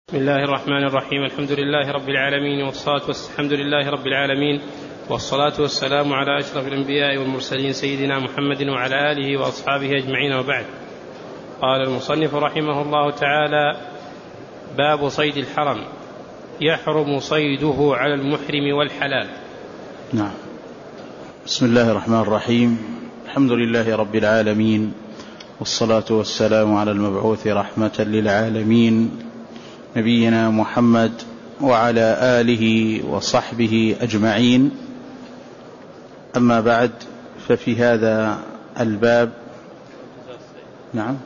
بسم الله الرحمن الرحيم. الحمد لله رب العالمين والصلاة والسلام على أشرف الأنبياء والمرسلين سيدنا محمد وعلى آله وأصحابه أجمعين، وبعد. قال المصنف رحمه الله تعالى: باب صيد الحرم، يحرم صيده على المحرم والحلال. نعم. بسم الله الرحمن الرحيم. الحمد لله رب العالمين، والصلاة والسلام على المبعوث رحمة للعالمين نبينا محمد وعلى آله وصحبه أجمعين. أما بعد، ففي هذا الباب نعم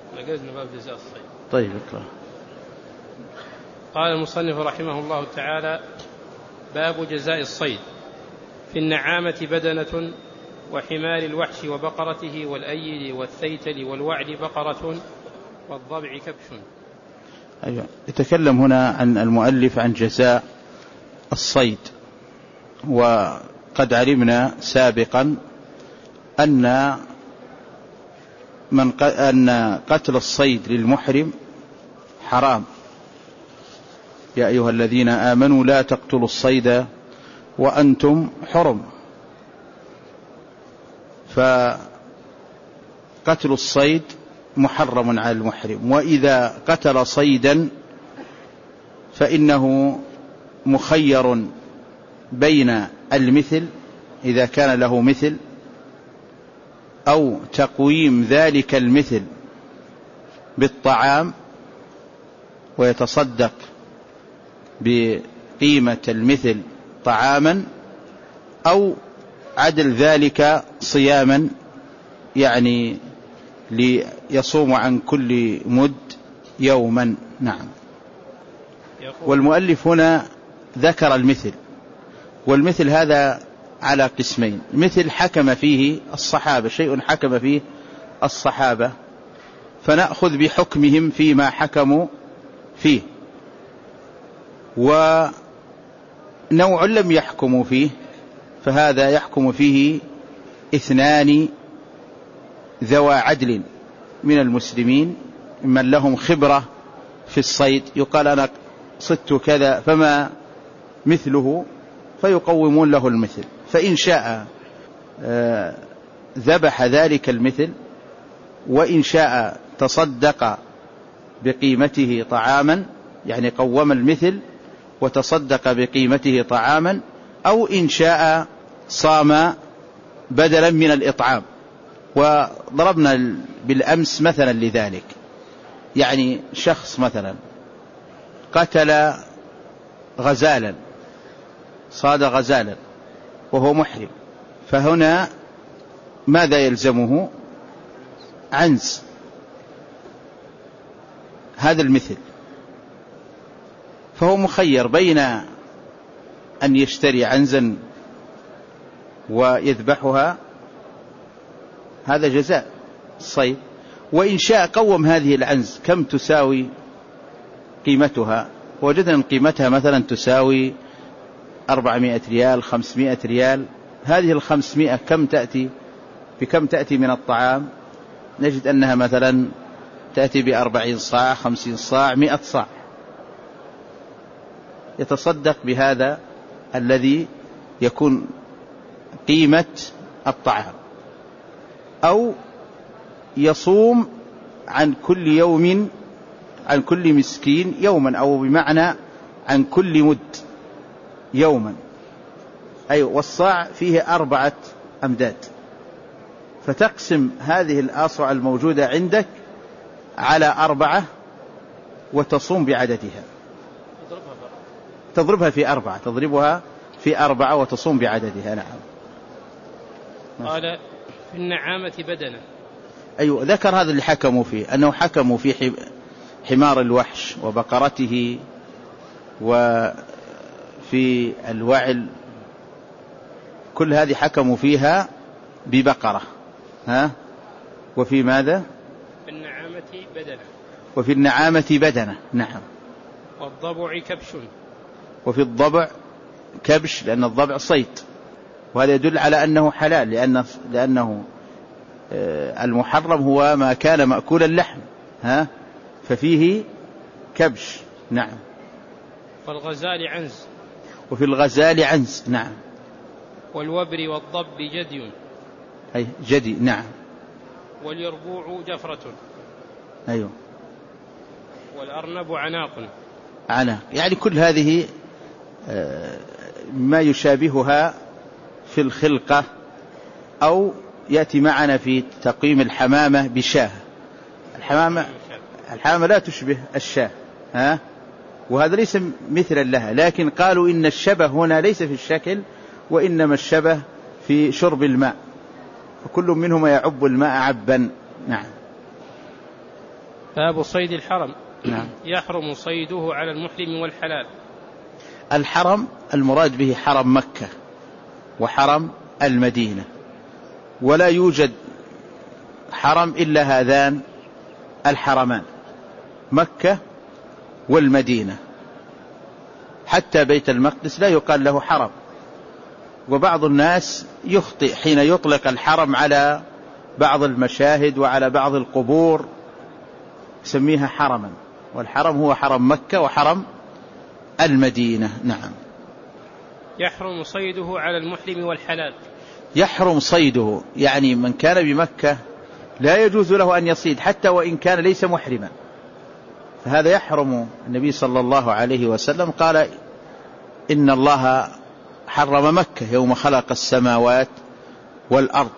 طيب اقرأ. قال المصنف رحمه الله تعالى: باب جزاء الصيد. في النعامة بدنة، وحمار الوحش وبقرته، والأيل والثيتل والوعل بقرة، والضبع كبش. أيوة. يتكلم هنا عن المؤلف عن جزاء الصيد. وقد علمنا سابقا أن قتل الصيد للمحرم حرام. يا أيها الذين آمنوا لا تقتلوا الصيد وأنتم حرم. فقتل الصيد محرم على المحرم، وإذا قتل صيدا فإنه مخير بين المثل إذا كان له مثل، أو تقويم ذلك المثل بالطعام ويتصدق بقيمة المثل طعاما، أو عدل ذلك صياما، يعني ليصوم عن كل مد يوما. نعم. والمؤلف هنا ذكر المثل، والمثل هذا على قسمين: مثل حكم فيه الصحابة، شيء حكم فيه الصحابة فنأخذ بحكمهم فيما حكموا فيه، ونوع لم يحكموا فيه فهذا يحكم فيه اثنان ذوى عدل من المسلمين، من لهم خبرة في الصيد، يقال أنا صدت كذا فما مثله، فيقومون له المثل. فإن شاء ذبح ذلك المثل، وإن شاء تصدق بقيمته طعاما، يعني قوم المثل وتصدق بقيمته طعاما، أو إن شاء صام بدلا من الإطعام. وضربنا بالأمس مثلا لذلك، يعني شخص مثلا قتل غزالا، صاد غزالا وهو محرم، فهنا ماذا يلزمه؟ عنز هذا المثل، فهو مخير بين أن يشتري عنزا ويذبحها، هذا جزاء الصيد، وإن شاء قوم هذه العنز كم تساوي قيمتها، وجدنا أن قيمتها مثلا تساوي 400 ريال 500 ريال. هذه 500 بكم تأتي من الطعام؟ نجد أنها مثلا تأتي 40 صاع 50 صاع 100 صاع. يتصدق بهذا الذي يكون قيمة الطعام، أو يصوم عن كل يوم عن كل مسكين يوما، أو بمعنى عن كل مد يوما. أي والصاع فيه 4 أمداد، فتقسم هذه الأصع الموجودة عندك على 4 وتصوم بعددها، تضربها في 4 وتصوم بعددها. نعم. قال: في النعامة بدنة. أيوة، ذكر هذا اللي حكموا فيه، أنه حكموا في حمار الوحش وبقرته، وفي الوعل، كل هذه حكموا فيها ببقرة. وفي ماذا؟ في النعامة بدنة. وفي النعامة بدنة. نعم. والضبع كبش. وفي الضبع كبش، لأن الضبع صيد، وهذا يدل على أنه حلال، لأنه المحرم هو ما كان مأكول اللحم، ففيه كبش نعم. والغزال عنز. وفي الغزال عنز. نعم. والوبر والضب جدي. أي جدي. نعم. واليربوع جفرة. أيوه. والأرنب عناق. عناق، يعني كل هذه ما يشابهها في الخلقة، أو يأتي معنا في تقويم الحمامة بشاه. الحمامة لا تشبه الشاه، وهذا ليس مثلا لها، لكن قالوا إن الشبه هنا ليس في الشكل، وإنما الشبه في شرب الماء، فكل منهما يعب الماء عبا. نعم. باب صيد الحرم. نعم. يحرم صيده على المحرم والحلال. الحرم المراد به حرم مكة وحرم المدينة، ولا يوجد حرم إلا هذان الحرمان، مكة والمدينة. حتى بيت المقدس لا يقال له حرم، وبعض الناس يخطئ حين يطلق الحرم على بعض المشاهد وعلى بعض القبور، يسميها حرما، والحرم هو حرم مكة وحرم المدينة. نعم. يحرم صيده على المحرم والحلال. يحرم صيده، يعني من كان بمكة لا يجوز له أن يصيد حتى وإن كان ليس محرما، فهذا يحرم. النبي صلى الله عليه وسلم قال إن الله حرم مكة يوم خلق السماوات والأرض،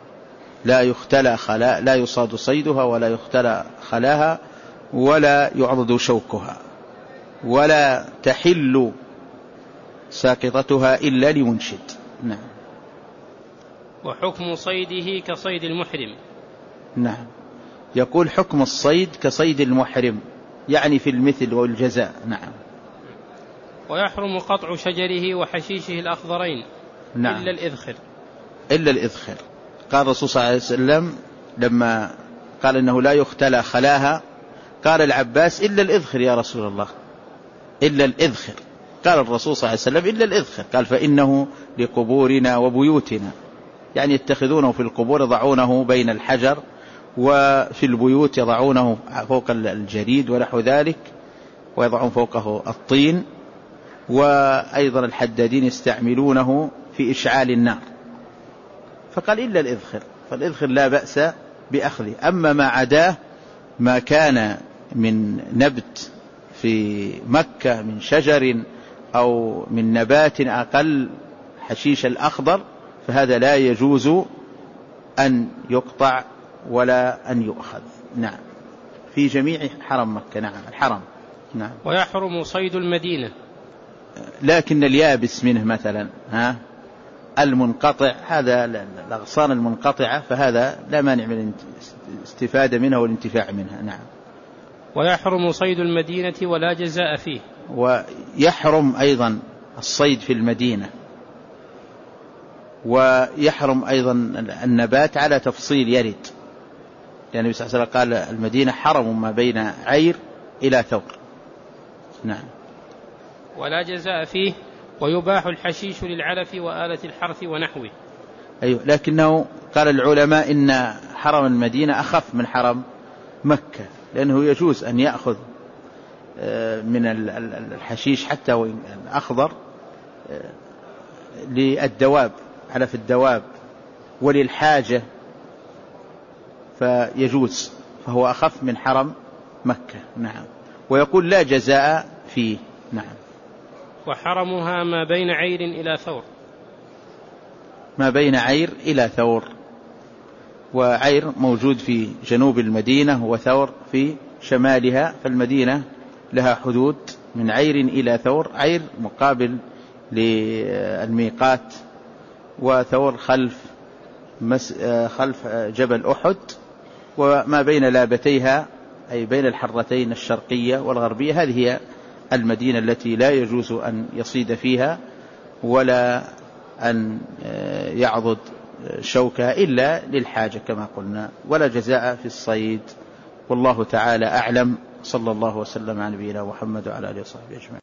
لا يصاد صيدها ولا يختلى خلاها ولا يعضد شوكها ولا تحل ساقطتها إلا لمنشد. نعم. وحكم صيده كصيد المحرم. نعم. يقول حكم الصيد كصيد المحرم، يعني في المثل والجزاء. نعم. ويحرم قطع شجره وحشيشه الأخضرين. نعم. إلا الإذخر. إلا الإذخر. قال الرسول صلى الله عليه وسلم لما قال إنه لا يختلى خلاها، قال العباس إلا الإذخر يا رسول الله، إلا الإذخر. قال الرسول صلى الله عليه وسلم إلا الإذخر، قال فإنه لقبورنا وبيوتنا، يعني يتخذونه في القبور يضعونه بين الحجر، وفي البيوت يضعونه فوق الجريد ونحو ذلك، ويضعون فوقه الطين، وأيضا الحدادين يستعملونه في إشعال النار. فقال إلا الإذخر، فالإذخر لا بأس بأخذه. أما ما عداه، ما كان من نبت في مكة من شجر أو من نبات أقل حشيش الأخضر، فهذا لا يجوز أن يقطع ولا أن يؤخذ. نعم. في جميع حرم مكة. نعم. الحرم. نعم. ويحرم صيد المدينة، لكن اليابس منه مثلا المنقطع، هذا الأغصان المنقطعة، فهذا لا مانع من الاستفادة منها والانتفاع منها. نعم. ويحرم صيد المدينة ولا جزاء فيه. ويحرم أيضا الصيد في المدينة، ويحرم أيضا النبات على تفصيل يرد، لأن النبي صلى الله عليه وسلم قال المدينة حرم ما بين عير إلى ثور. نعم. ولا جزاء فيه. ويباح الحشيش للعلف وآلة الحرث ونحوه. أيوة، لكنه قال العلماء إن حرم المدينة أخف من حرم مكة، لأنه يجوز أن يأخذ من الحشيش حتى وإن أخضر للدواب، علف الدواب وللحاجة، فيجوز، فهو أخف من حرم مكة. نعم. ويقول لا جزاء فيه. نعم. وحرمها ما بين عير إلى ثور. ما بين عير إلى ثور، وعير موجود في جنوب المدينة وثور في شمالها، فالمدينة لها حدود من عير إلى ثور، عير مقابل للميقات، وثور خلف جبل أحد، وما بين لابتيها أي بين الحرتين الشرقية والغربية، هذه هي المدينة التي لا يجوز أن يصيد فيها ولا أن يعضد شوكها إلا للحاجة كما قلنا، ولا جزاء في الصيد. والله تعالى أعلم. صلى الله وسلم على نبينا محمد وعلى آله وصحبه أجمعين.